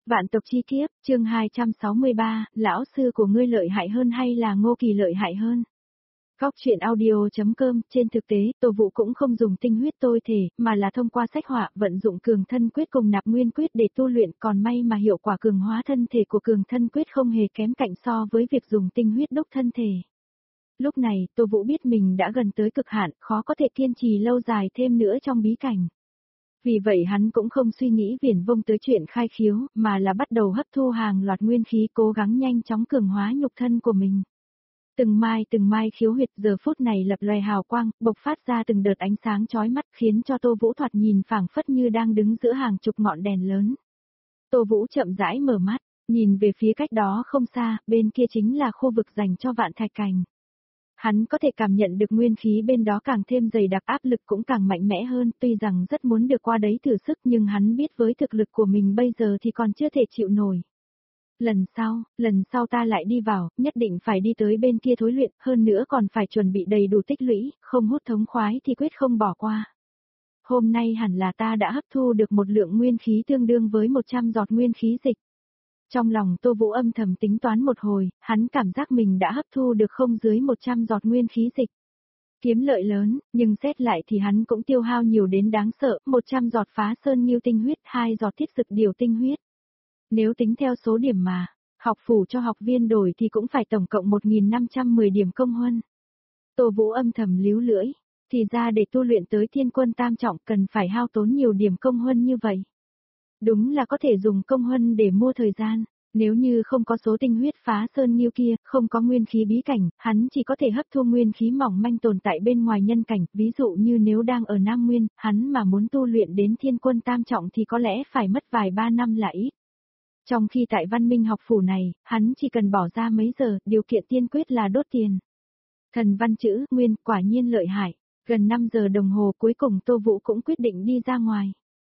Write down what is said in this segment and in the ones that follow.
Vạn tộc chi kiếp, chương 263, lão sư của ngươi lợi hại hơn hay là Ngô Kỳ lợi hại hơn? Góc truyện audio.com, trên thực tế, Tô Vũ cũng không dùng tinh huyết tôi thể, mà là thông qua sách họa vận dụng cường thân quyết cùng nạp nguyên quyết để tu luyện, còn may mà hiệu quả cường hóa thân thể của cường thân quyết không hề kém cạnh so với việc dùng tinh huyết đúc thân thể. Lúc này, Tô Vũ biết mình đã gần tới cực hạn, khó có thể kiên trì lâu dài thêm nữa trong bí cảnh. Vì vậy hắn cũng không suy nghĩ viển vông tới chuyện khai khiếu, mà là bắt đầu hấp thu hàng loạt nguyên khí cố gắng nhanh chóng cường hóa nhục thân của mình. Từng mai khiếu huyệt giờ phút này lập lòe hào quang, bộc phát ra từng đợt ánh sáng chói mắt khiến cho Tô Vũ thoạt nhìn phảng phất như đang đứng giữa hàng chục ngọn đèn lớn. Tô Vũ chậm rãi mở mắt, nhìn về phía cách đó không xa, bên kia chính là khu vực dành cho Vạn Thạch Cảnh. Hắn có thể cảm nhận được nguyên khí bên đó càng thêm dày đặc, áp lực cũng càng mạnh mẽ hơn, tuy rằng rất muốn được qua đấy thử sức nhưng hắn biết với thực lực của mình bây giờ thì còn chưa thể chịu nổi. Lần sau ta lại đi vào, nhất định phải đi tới bên kia thối luyện, hơn nữa còn phải chuẩn bị đầy đủ tích lũy, không hút thống khoái thì quyết không bỏ qua. Hôm nay hẳn là ta đã hấp thu được một lượng nguyên khí tương đương với 100 giọt nguyên khí dịch. Trong lòng Tô Vũ âm thầm tính toán một hồi, hắn cảm giác mình đã hấp thu được không dưới 100 giọt nguyên khí dịch. Kiếm lợi lớn, nhưng xét lại thì hắn cũng tiêu hao nhiều đến đáng sợ, 100 giọt phá sơn nghiêu tinh huyết, 2 giọt thiết dực điều tinh huyết. Nếu tính theo số điểm mà, học phủ cho học viên đổi thì cũng phải tổng cộng 1510 điểm công huân. Tô Vũ âm thầm líu lưỡi, thì ra để tu luyện tới thiên quân tam trọng cần phải hao tốn nhiều điểm công huân như vậy. Đúng là có thể dùng công huân để mua thời gian, nếu như không có số tinh huyết phá sơn nghiêu kia, không có nguyên khí bí cảnh, hắn chỉ có thể hấp thu nguyên khí mỏng manh tồn tại bên ngoài nhân cảnh, ví dụ như nếu đang ở Nam Nguyên, hắn mà muốn tu luyện đến thiên quân tam trọng thì có lẽ phải mất vài ba năm là ít. Trong khi tại văn minh học phủ này, hắn chỉ cần bỏ ra mấy giờ, điều kiện tiên quyết là đốt tiền. Thần văn chữ, nguyên, quả nhiên lợi hại, gần 5 giờ đồng hồ cuối cùng Tô Vũ cũng quyết định đi ra ngoài.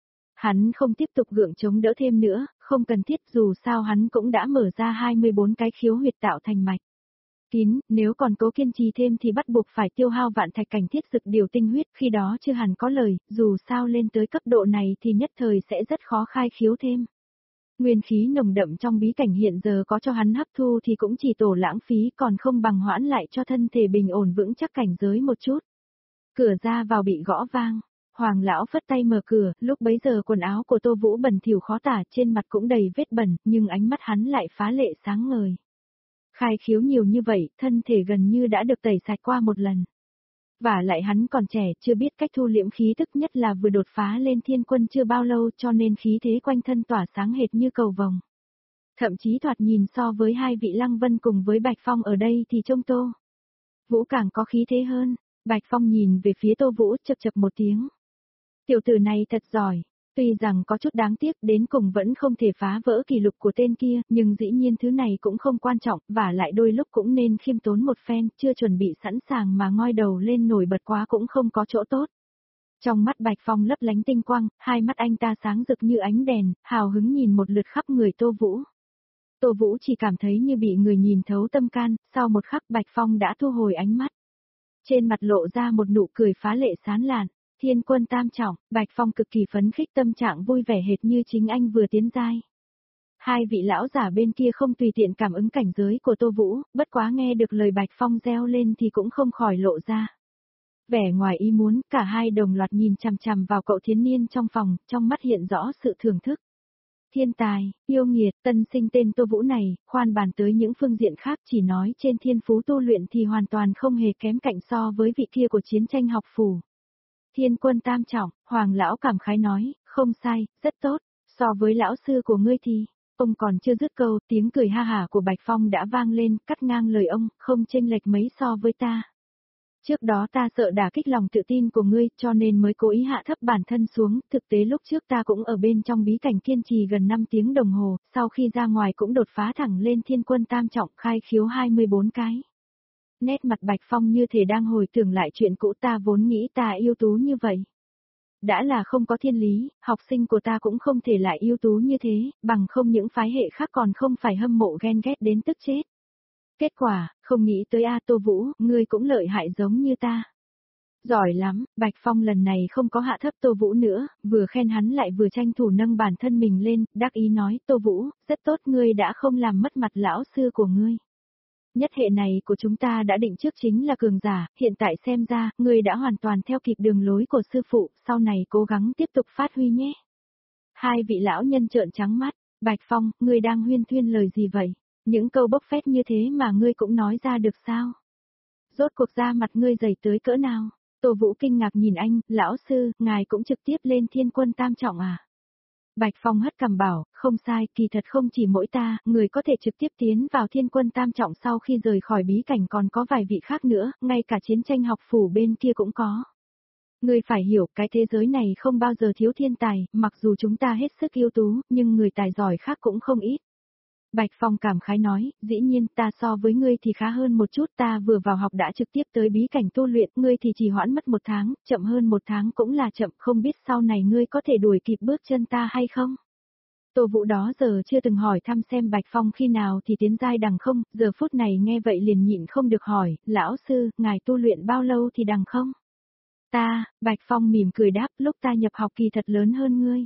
Hắn không tiếp tục gượng chống đỡ thêm nữa, không cần thiết dù sao hắn cũng đã mở ra 24 cái khiếu huyệt tạo thành mạch. Kín, nếu còn cố kiên trì thêm thì bắt buộc phải tiêu hao Vạn Thạch Cảnh thiết dực điều tinh huyết, khi đó chưa hẳn có lời, dù sao lên tới cấp độ này thì nhất thời sẽ rất khó khai khiếu thêm. Nguyên khí nồng đậm trong bí cảnh hiện giờ có cho hắn hấp thu thì cũng chỉ tổ lãng phí, còn không bằng hoãn lại cho thân thể bình ổn vững chắc cảnh giới một chút. Cửa ra vào bị gõ vang. Hoàng lão phất tay mở cửa, lúc bấy giờ quần áo của Tô Vũ bẩn thỉu khó tả, trên mặt cũng đầy vết bẩn, nhưng ánh mắt hắn lại phá lệ sáng ngời. Khai khiếu nhiều như vậy, thân thể gần như đã được tẩy sạch qua một lần. Và lại hắn còn trẻ, chưa biết cách thu liễm khí tức, nhất là vừa đột phá lên thiên quân chưa bao lâu, cho nên khí thế quanh thân tỏa sáng hệt như cầu vồng. Thậm chí thoạt nhìn so với hai vị Lăng Vân cùng với Bạch Phong ở đây thì trông Tô Vũ càng có khí thế hơn. Bạch Phong nhìn về phía Tô Vũ chập chập một tiếng. Tiểu tử này thật giỏi, tuy rằng có chút đáng tiếc đến cùng vẫn không thể phá vỡ kỷ lục của tên kia, nhưng dĩ nhiên thứ này cũng không quan trọng, và lại đôi lúc cũng nên khiêm tốn một phen, chưa chuẩn bị sẵn sàng mà ngoi đầu lên nổi bật quá cũng không có chỗ tốt. Trong mắt Bạch Phong lấp lánh tinh quang, hai mắt anh ta sáng rực như ánh đèn, hào hứng nhìn một lượt khắp người Tô Vũ. Tô Vũ chỉ cảm thấy như bị người nhìn thấu tâm can, sau một khắc Bạch Phong đã thu hồi ánh mắt. Trên mặt lộ ra một nụ cười phá lệ sán lạn. Thiên quân tam trọng, Bạch Phong cực kỳ phấn khích, tâm trạng vui vẻ hệt như chính anh vừa tiến giai. Hai vị lão giả bên kia không tùy tiện cảm ứng cảnh giới của Tô Vũ, bất quá nghe được lời Bạch Phong reo lên thì cũng không khỏi lộ ra vẻ ngoài ý muốn, cả hai đồng loạt nhìn chằm chằm vào cậu thiếu niên trong phòng, trong mắt hiện rõ sự thưởng thức. Thiên tài, yêu nghiệt, tân sinh tên Tô Vũ này, khoan bàn tới những phương diện khác, chỉ nói trên thiên phú tu luyện thì hoàn toàn không hề kém cạnh so với vị kia của chiến tranh học phủ. Thiên quân tam trọng, Hoàng lão cảm khái nói, không sai, rất tốt, so với lão sư của ngươi thì, ông còn chưa dứt câu, tiếng cười ha hả của Bạch Phong đã vang lên, cắt ngang lời ông, không chênh lệch mấy so với ta. Trước đó ta sợ đả kích lòng tự tin của ngươi, cho nên mới cố ý hạ thấp bản thân xuống, thực tế lúc trước ta cũng ở bên trong bí cảnh kiên trì gần 5 tiếng đồng hồ, sau khi ra ngoài cũng đột phá thẳng lên thiên quân tam trọng, khai khiếu 24 cái. Nét mặt Bạch Phong như thể đang hồi tưởng lại chuyện cũ, ta vốn nghĩ ta ưu tú như vậy. Đã là không có thiên lý, học sinh của ta cũng không thể lại ưu tú như thế, bằng không những phái hệ khác còn không phải hâm mộ ghen ghét đến tức chết. Kết quả, không nghĩ tới Tô Vũ, ngươi cũng lợi hại giống như ta. Giỏi lắm, Bạch Phong lần này không có hạ thấp Tô Vũ nữa, vừa khen hắn lại vừa tranh thủ nâng bản thân mình lên, đắc ý nói, Tô Vũ, rất tốt, ngươi đã không làm mất mặt lão sư của ngươi. Nhất hệ này của chúng ta đã định trước chính là cường giả, hiện tại xem ra, ngươi đã hoàn toàn theo kịp đường lối của sư phụ, sau này cố gắng tiếp tục phát huy nhé. Hai vị lão nhân trợn trắng mắt, Bạch Phong, ngươi đang huyên thuyên lời gì vậy? Những câu bốc phét như thế mà ngươi cũng nói ra được sao? Rốt cuộc ra mặt ngươi dày tới cỡ nào? Tô Vũ kinh ngạc nhìn anh, lão sư, ngài cũng trực tiếp lên thiên quân tam trọng à? Bạch Phong hất cằm bảo, không sai, kỳ thật không chỉ mỗi ta, người có thể trực tiếp tiến vào thiên quân tam trọng sau khi rời khỏi bí cảnh còn có vài vị khác nữa, ngay cả chiến tranh học phủ bên kia cũng có. Người phải hiểu, cái thế giới này không bao giờ thiếu thiên tài, mặc dù chúng ta hết sức ưu tú, nhưng người tài giỏi khác cũng không ít. Bạch Phong cảm khái nói, dĩ nhiên ta so với ngươi thì khá hơn một chút, ta vừa vào học đã trực tiếp tới bí cảnh tu luyện, ngươi thì chỉ hoãn mất 1 tháng, chậm hơn 1 tháng cũng là chậm, không biết sau này ngươi có thể đuổi kịp bước chân ta hay không? Tô Vũ đó giờ chưa từng hỏi thăm xem Bạch Phong khi nào thì tiến giai đằng không, giờ phút này nghe vậy liền nhịn không được hỏi, lão sư, ngài tu luyện bao lâu thì đằng không? Ta, Bạch Phong mỉm cười đáp, lúc ta nhập học kỳ thật lớn hơn ngươi.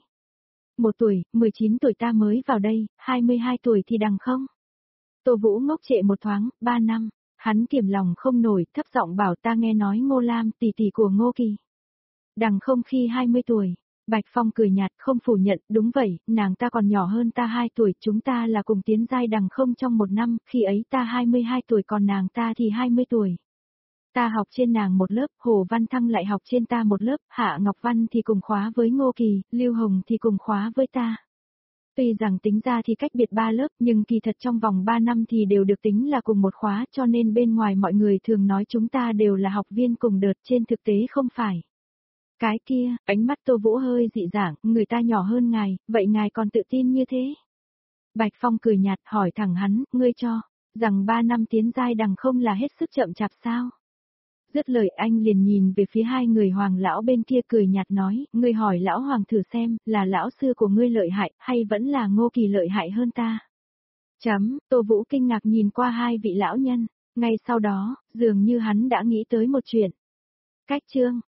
1 tuổi, 19 tuổi ta mới vào đây, 22 tuổi thì đằng không? Tô Vũ ngốc trệ một thoáng, 3 năm, hắn kiềm lòng không nổi, thấp giọng bảo ta nghe nói Ngô Lam tỷ tỷ của Ngô Kỳ. Đằng không khi 20 tuổi, Bạch Phong cười nhạt không phủ nhận, đúng vậy, nàng ta còn nhỏ hơn ta 2 tuổi, chúng ta là cùng tiến giai đằng không trong 1 năm, khi ấy ta 22 tuổi còn nàng ta thì 20 tuổi. Ta học trên nàng một lớp, Hồ Văn Thăng lại học trên ta một lớp, Hạ Ngọc Văn thì cùng khóa với Ngô Kỳ, Lưu Hồng thì cùng khóa với ta. Tuy rằng tính ra thì cách biệt 3 lớp, nhưng kỳ thật trong vòng 3 năm thì đều được tính là cùng một khóa, cho nên bên ngoài mọi người thường nói chúng ta đều là học viên cùng đợt, trên thực tế không phải. Cái kia, ánh mắt Tô Vũ hơi dị dạng, người ta nhỏ hơn ngài, vậy ngài còn tự tin như thế? Bạch Phong cười nhạt hỏi thẳng hắn, ngươi cho rằng 3 năm tiến giai đằng không là hết sức chậm chạp sao? Dứt lời anh liền nhìn về phía hai người hoàng lão bên kia cười nhạt nói, ngươi hỏi lão hoàng thử xem, là lão sư của ngươi lợi hại, hay vẫn là Ngô Kỳ lợi hại hơn ta? Tô Vũ kinh ngạc nhìn qua hai vị lão nhân, ngay sau đó, dường như hắn đã nghĩ tới một chuyện. Cách chương